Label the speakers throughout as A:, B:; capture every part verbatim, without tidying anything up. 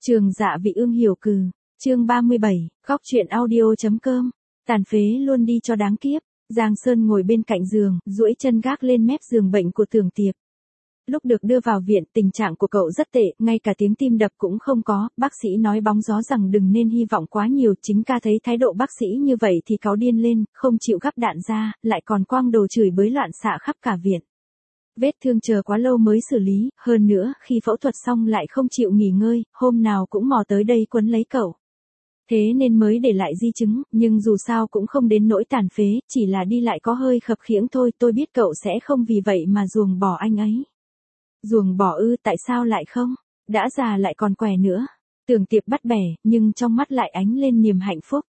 A: Trường Dạ Vị Ương hiểu cừ, chương ba mươi bảy, góc truyện audio.com, tàn phế luôn đi cho đáng kiếp. Giang Sơn ngồi bên cạnh giường, duỗi chân gác lên mép giường bệnh của Tưởng Tiệp. Lúc được đưa vào viện, tình trạng của cậu rất tệ, ngay cả tiếng tim đập cũng không có, bác sĩ nói bóng gió rằng đừng nên hy vọng quá nhiều, chính ca thấy thái độ bác sĩ như vậy thì cáu điên lên, không chịu gắp đạn ra, lại còn quang đồ chửi bới loạn xạ khắp cả viện. Vết thương chờ quá lâu mới xử lý, hơn nữa, khi phẫu thuật xong lại không chịu nghỉ ngơi, hôm nào cũng mò tới đây quấn lấy cậu. Thế nên mới để lại di chứng, nhưng dù sao cũng không đến nỗi tàn phế, chỉ là đi lại có hơi khập khiễng thôi, tôi biết cậu sẽ không vì vậy mà ruồng bỏ anh ấy. Ruồng bỏ ư, tại sao lại không? Đã già lại còn què nữa. Tưởng Tiệp bắt bẻ, nhưng trong mắt lại ánh lên niềm hạnh phúc.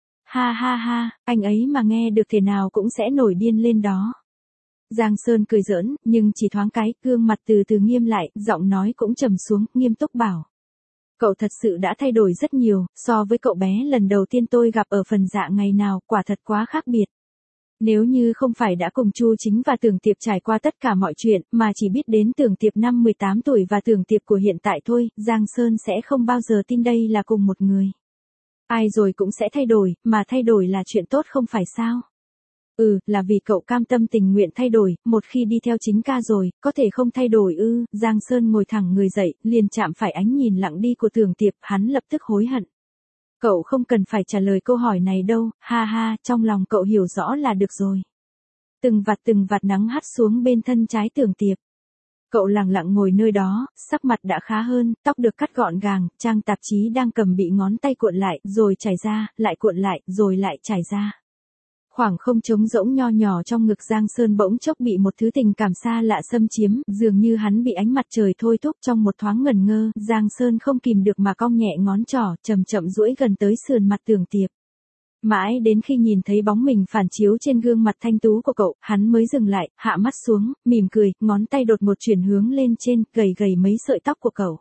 A: Ha ha ha, anh ấy mà nghe được thế nào cũng sẽ nổi điên lên đó. Giang Sơn cười giỡn, nhưng chỉ thoáng cái, gương mặt từ từ nghiêm lại, giọng nói cũng trầm xuống, nghiêm túc bảo. Cậu thật sự đã thay đổi rất nhiều, so với cậu bé lần đầu tiên tôi gặp ở phần dạ ngày nào, quả thật quá khác biệt. Nếu như không phải đã cùng Chu Chính và Tưởng Tiệp trải qua tất cả mọi chuyện, mà chỉ biết đến Tưởng Tiệp năm mười tám tuổi và Tưởng Tiệp của hiện tại thôi, Giang Sơn sẽ không bao giờ tin đây là cùng một người. Ai rồi cũng sẽ thay đổi, mà thay đổi là chuyện tốt không phải sao? Ừ, là vì cậu cam tâm tình nguyện thay đổi, một khi đi theo chính ca rồi, có thể không thay đổi ư? Giang Sơn ngồi thẳng người dậy, liền chạm phải ánh nhìn lặng đi của Tưởng Tiệp, hắn lập tức hối hận. Cậu không cần phải trả lời câu hỏi này đâu, ha ha, trong lòng cậu hiểu rõ là được rồi. Từng vạt từng vạt nắng hắt xuống bên thân trái Tưởng Tiệp. Cậu lặng lặng ngồi nơi đó, sắc mặt đã khá hơn, tóc được cắt gọn gàng, trang tạp chí đang cầm bị ngón tay cuộn lại, rồi trải ra, lại cuộn lại, rồi lại trải ra. Khoảng không trống rỗng nho nhỏ trong ngực Giang Sơn bỗng chốc bị một thứ tình cảm xa lạ xâm chiếm, dường như hắn bị ánh mặt trời thôi thúc trong một thoáng ngẩn ngơ, Giang Sơn không kìm được mà cong nhẹ ngón trỏ, chậm chậm duỗi gần tới sườn mặt Tưởng Tiệp. Mãi đến khi nhìn thấy bóng mình phản chiếu trên gương mặt thanh tú của cậu, hắn mới dừng lại, hạ mắt xuống, mỉm cười, ngón tay đột một chuyển hướng lên trên, gầy gầy mấy sợi tóc của cậu.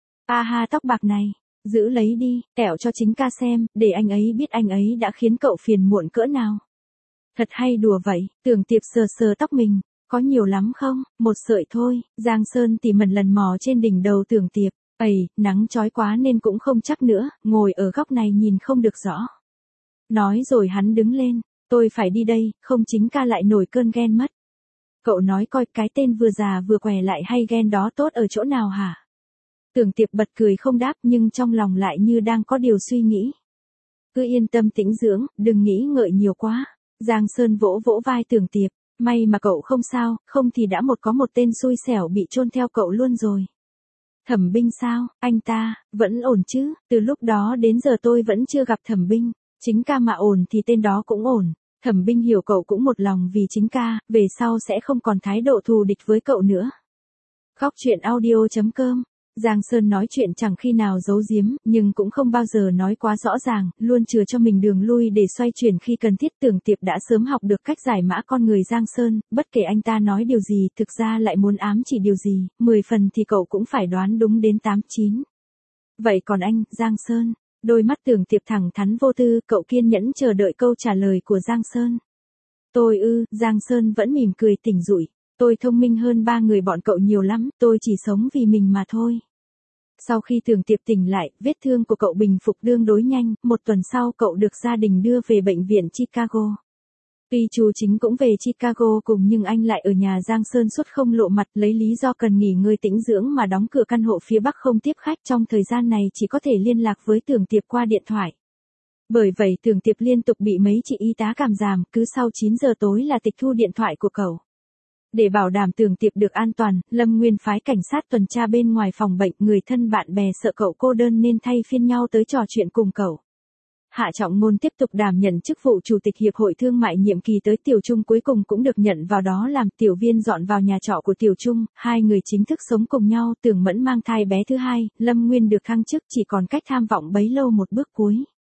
A: A ha, tóc bạc này, giữ lấy đi, tẹo cho chính ca xem, để anh ấy biết anh ấy đã khiến cậu phiền muộn cỡ nào. Thật hay đùa vậy, Tưởng Tiệp sờ sờ tóc mình, có nhiều lắm không, một sợi thôi, Giang Sơn tỉ mẩn lần mò trên đỉnh đầu Tưởng Tiệp, ầy, nắng chói quá nên cũng không chắc nữa, ngồi ở góc này nhìn không được rõ. Nói rồi hắn đứng lên, tôi phải đi đây, không chính ca lại nổi cơn ghen mất. Cậu nói coi cái tên vừa già vừa què lại hay ghen đó tốt ở chỗ nào hả? Tưởng Tiệp bật cười không đáp nhưng trong lòng lại như đang có điều suy nghĩ. Cứ yên tâm tĩnh dưỡng, đừng nghĩ ngợi nhiều quá. Giang Sơn vỗ vỗ vai Tưởng Tiệp, may mà cậu không sao, không thì đã một có một tên xui xẻo bị chôn theo cậu luôn rồi. Thẩm Binh sao, anh ta, vẫn ổn chứ, từ lúc đó đến giờ tôi vẫn chưa gặp Thẩm Binh, chính ca mà ổn thì tên đó cũng ổn. Thẩm Binh hiểu cậu cũng một lòng vì chính ca, về sau sẽ không còn thái độ thù địch với cậu nữa. Góc truyện audio.com. Giang Sơn nói chuyện chẳng khi nào giấu giếm, nhưng cũng không bao giờ nói quá rõ ràng, luôn chừa cho mình đường lui để xoay chuyển khi cần thiết. Tưởng Tiệp đã sớm học được cách giải mã con người Giang Sơn, bất kể anh ta nói điều gì, thực ra lại muốn ám chỉ điều gì, mười phần thì cậu cũng phải đoán đúng đến tám chín. Vậy còn anh, Giang Sơn? Đôi mắt Tưởng Tiệp thẳng thắn vô tư, cậu kiên nhẫn chờ đợi câu trả lời của Giang Sơn. Tôi ư, Giang Sơn vẫn mỉm cười tỉnh rụi. Tôi thông minh hơn ba người bọn cậu nhiều lắm, tôi chỉ sống vì mình mà thôi. Sau khi Tưởng Tiệp tỉnh lại, vết thương của cậu bình phục tương đối nhanh, một tuần sau cậu được gia đình đưa về bệnh viện Chicago. Tuy Chu Chính cũng về Chicago cùng nhưng anh lại ở nhà Giang Sơn suốt không lộ mặt, lấy lý do cần nghỉ ngơi tĩnh dưỡng mà đóng cửa căn hộ phía Bắc không tiếp khách, trong thời gian này chỉ có thể liên lạc với Tưởng Tiệp qua điện thoại. Bởi vậy Tưởng Tiệp liên tục bị mấy chị y tá cảm giảm, cứ sau chín giờ tối là tịch thu điện thoại của cậu. Để bảo đảm Tưởng Tiệp được an toàn, Lâm Nguyên phái cảnh sát tuần tra bên ngoài phòng bệnh, người thân bạn bè sợ cậu cô đơn nên thay phiên nhau tới trò chuyện cùng cậu. Hạ Trọng Ngôn tiếp tục đảm nhận chức vụ chủ tịch hiệp hội thương mại nhiệm kỳ tới, Tiểu Trung cuối cùng cũng được nhận vào đó làm. Tiểu Viên dọn vào nhà trọ của Tiểu Trung, hai người chính thức sống cùng nhau. Tưởng Mẫn mang thai bé thứ hai, Lâm Nguyên được thăng chức, chỉ còn cách tham vọng bấy lâu một bước cuối.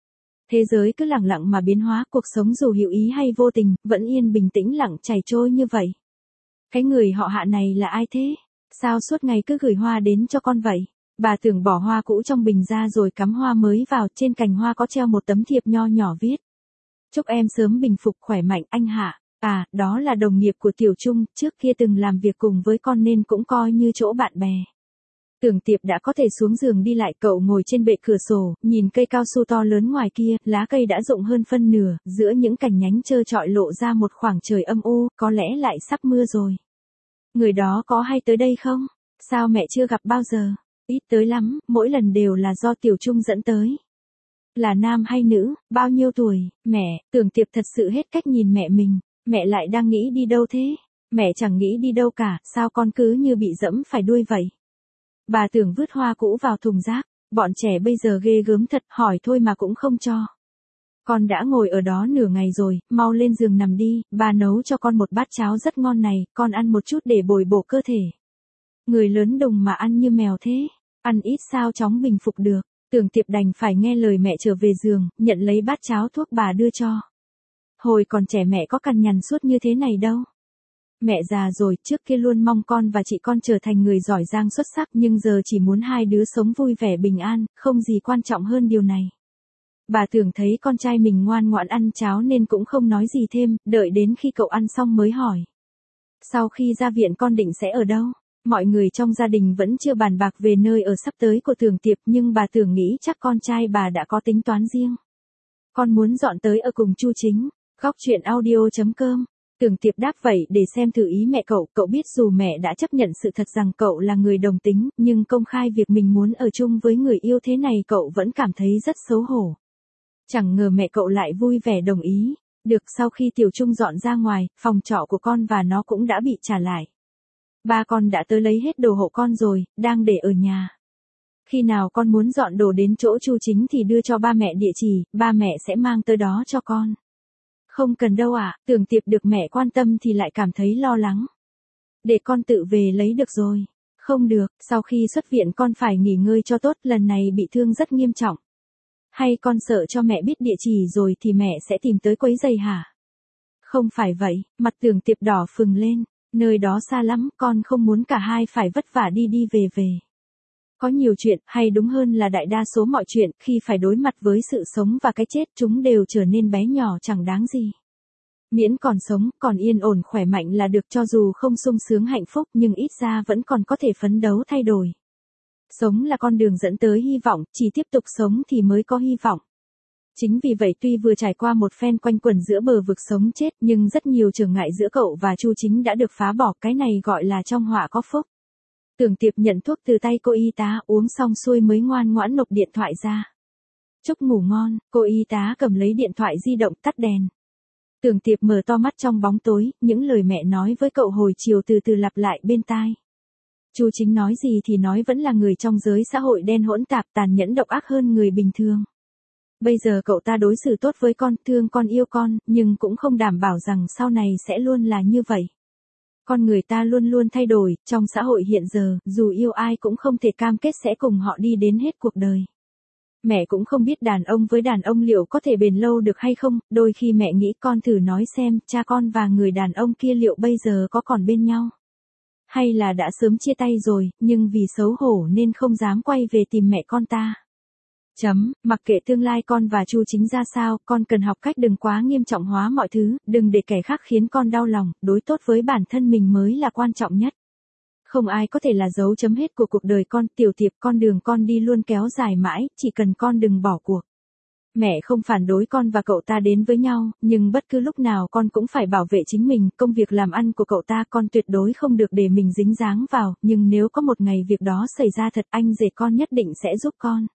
A: Thế giới cứ lặng lặng mà biến hóa, cuộc sống dù hữu ý hay vô tình, vẫn yên bình tĩnh lặng chảy trôi như vậy. Cái người họ Hạ này là ai thế? Sao suốt ngày cứ gửi hoa đến cho con vậy? Bà Tưởng bỏ hoa cũ trong bình ra rồi cắm hoa mới vào, trên cành hoa có treo một tấm thiệp nho nhỏ viết. Chúc em sớm bình phục khỏe mạnh anh Hạ. À, đó là đồng nghiệp của Tiểu Trung, trước kia từng làm việc cùng với con nên cũng coi như chỗ bạn bè. Tưởng Tiệp đã có thể xuống giường đi lại, cậu ngồi trên bệ cửa sổ, nhìn cây cao su to lớn ngoài kia, lá cây đã rụng hơn phân nửa, giữa những cành nhánh trơ trọi lộ ra một khoảng trời âm u, có lẽ lại sắp mưa rồi. Người đó có hay tới đây không? Sao mẹ chưa gặp bao giờ? Ít tới lắm, mỗi lần đều là do Tiểu Trung dẫn tới. Là nam hay nữ, bao nhiêu tuổi? Mẹ, Tưởng Tiệp thật sự hết cách nhìn mẹ mình, mẹ lại đang nghĩ đi đâu thế? Mẹ chẳng nghĩ đi đâu cả, sao con cứ như bị dẫm phải đuôi vậy? Bà Tưởng vứt hoa cũ vào thùng rác, bọn trẻ bây giờ ghê gớm thật, hỏi thôi mà cũng không cho. Con đã ngồi ở đó nửa ngày rồi, mau lên giường nằm đi, bà nấu cho con một bát cháo rất ngon này, con ăn một chút để bồi bổ cơ thể. Người lớn đùng mà ăn như mèo thế, ăn ít sao chóng bình phục được. Tưởng Tiệp đành phải nghe lời mẹ trở về giường, nhận lấy bát cháo thuốc bà đưa cho. Hồi còn trẻ mẹ có cằn nhằn suốt như thế này đâu. Mẹ già rồi, trước kia luôn mong con và chị con trở thành người giỏi giang xuất sắc, nhưng giờ chỉ muốn hai đứa sống vui vẻ bình an, không gì quan trọng hơn điều này. Bà Tưởng thấy con trai mình ngoan ngoãn ăn cháo nên cũng không nói gì thêm, đợi đến khi cậu ăn xong mới hỏi. Sau khi ra viện con định sẽ ở đâu? Mọi người trong gia đình vẫn chưa bàn bạc về nơi ở sắp tới của Tưởng Tiệp, nhưng bà Tưởng nghĩ chắc con trai bà đã có tính toán riêng. Con muốn dọn tới ở cùng Chu Chính. Góc truyện audio chấm com. Tưởng Tiệp đáp vậy để xem thử ý mẹ cậu, cậu biết dù mẹ đã chấp nhận sự thật rằng cậu là người đồng tính, nhưng công khai việc mình muốn ở chung với người yêu thế này cậu vẫn cảm thấy rất xấu hổ. Chẳng ngờ mẹ cậu lại vui vẻ đồng ý. Được, sau khi Tiểu Trung dọn ra ngoài, phòng trọ của con và nó cũng đã bị trả lại. Ba con đã tới lấy hết đồ hộ con rồi, đang để ở nhà. Khi nào con muốn dọn đồ đến chỗ Chu Chính thì đưa cho ba mẹ địa chỉ, ba mẹ sẽ mang tới đó cho con. Không cần đâu ạ, à, Tưởng Tiệp được mẹ quan tâm thì lại cảm thấy lo lắng. Để con tự về lấy được rồi. Không được, sau khi xuất viện con phải nghỉ ngơi cho tốt, lần này bị thương rất nghiêm trọng. Hay con sợ cho mẹ biết địa chỉ rồi thì mẹ sẽ tìm tới quấy rầy hả? Không phải vậy, mặt Tưởng Tiệp đỏ phừng lên. Nơi đó xa lắm, con không muốn cả hai phải vất vả đi đi về về. Có nhiều chuyện, hay đúng hơn là đại đa số mọi chuyện, khi phải đối mặt với sự sống và cái chết, chúng đều trở nên bé nhỏ chẳng đáng gì. Miễn còn sống, còn yên ổn khỏe mạnh là được, cho dù không sung sướng hạnh phúc nhưng ít ra vẫn còn có thể phấn đấu thay đổi. Sống là con đường dẫn tới hy vọng, chỉ tiếp tục sống thì mới có hy vọng. Chính vì vậy tuy vừa trải qua một phen quanh quẩn giữa bờ vực sống chết, nhưng rất nhiều trở ngại giữa cậu và Chu Chính đã được phá bỏ, cái này gọi là trong họa có phúc. Tưởng Tiệp nhận thuốc từ tay cô y tá, uống xong xuôi mới ngoan ngoãn nộp điện thoại ra. Chúc ngủ ngon, cô y tá cầm lấy điện thoại di động tắt đèn. Tưởng Tiệp mở to mắt trong bóng tối, những lời mẹ nói với cậu hồi chiều từ từ lặp lại bên tai. Chu Chính nói gì thì nói vẫn là người trong giới xã hội đen hỗn tạp, tàn nhẫn độc ác hơn người bình thường. Bây giờ cậu ta đối xử tốt với con, thương con yêu con, nhưng cũng không đảm bảo rằng sau này sẽ luôn là như vậy. Con người ta luôn luôn thay đổi, trong xã hội hiện giờ, dù yêu ai cũng không thể cam kết sẽ cùng họ đi đến hết cuộc đời. Mẹ cũng không biết đàn ông với đàn ông liệu có thể bền lâu được hay không, đôi khi mẹ nghĩ con thử nói xem, cha con và người đàn ông kia liệu bây giờ có còn bên nhau. Hay là đã sớm chia tay rồi, nhưng vì xấu hổ nên không dám quay về tìm mẹ con ta. Chấm, mặc kệ tương lai con và Chu Chính ra sao, con cần học cách đừng quá nghiêm trọng hóa mọi thứ, đừng để kẻ khác khiến con đau lòng, đối tốt với bản thân mình mới là quan trọng nhất. Không ai có thể là dấu chấm hết của cuộc đời con, Tiểu Tiệp, con đường con đi luôn kéo dài mãi, chỉ cần con đừng bỏ cuộc. Mẹ không phản đối con và cậu ta đến với nhau, nhưng bất cứ lúc nào con cũng phải bảo vệ chính mình, công việc làm ăn của cậu ta con tuyệt đối không được để mình dính dáng vào, nhưng nếu có một ngày việc đó xảy ra thật, anh rể con nhất định sẽ giúp con.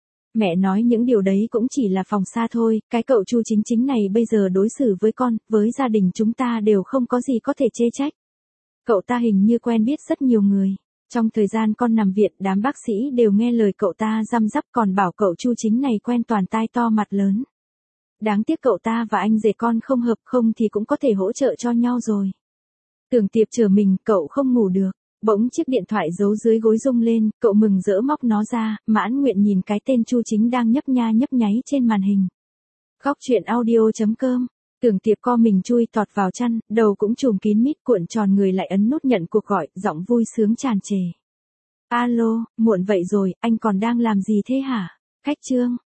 A: Mẹ nói những điều đấy cũng chỉ là phòng xa thôi, cái cậu Chu Chính Chính này bây giờ đối xử với con, với gia đình chúng ta đều không có gì có thể chê trách. Cậu ta hình như quen biết rất nhiều người. Trong thời gian con nằm viện, đám bác sĩ đều nghe lời cậu ta răm rắp, còn bảo cậu Chu Chính này quen toàn tai to mặt lớn. Đáng tiếc cậu ta và anh rể con không hợp, không thì cũng có thể hỗ trợ cho nhau rồi. Tưởng Tiệp chờ mình, cậu không ngủ được. Bỗng chiếc điện thoại giấu dưới gối rung lên, cậu mừng rỡ móc nó ra, mãn nguyện nhìn cái tên Chu Chính đang nhấp nha nhấp nháy trên màn hình. Góc truyện audio chấm com. Tưởng Tiệp co mình chui tọt vào chăn, đầu cũng trùm kín mít, cuộn tròn người lại ấn nút nhận cuộc gọi, giọng vui sướng tràn trề. Alo, muộn vậy rồi, anh còn đang làm gì thế hả? Cách chương.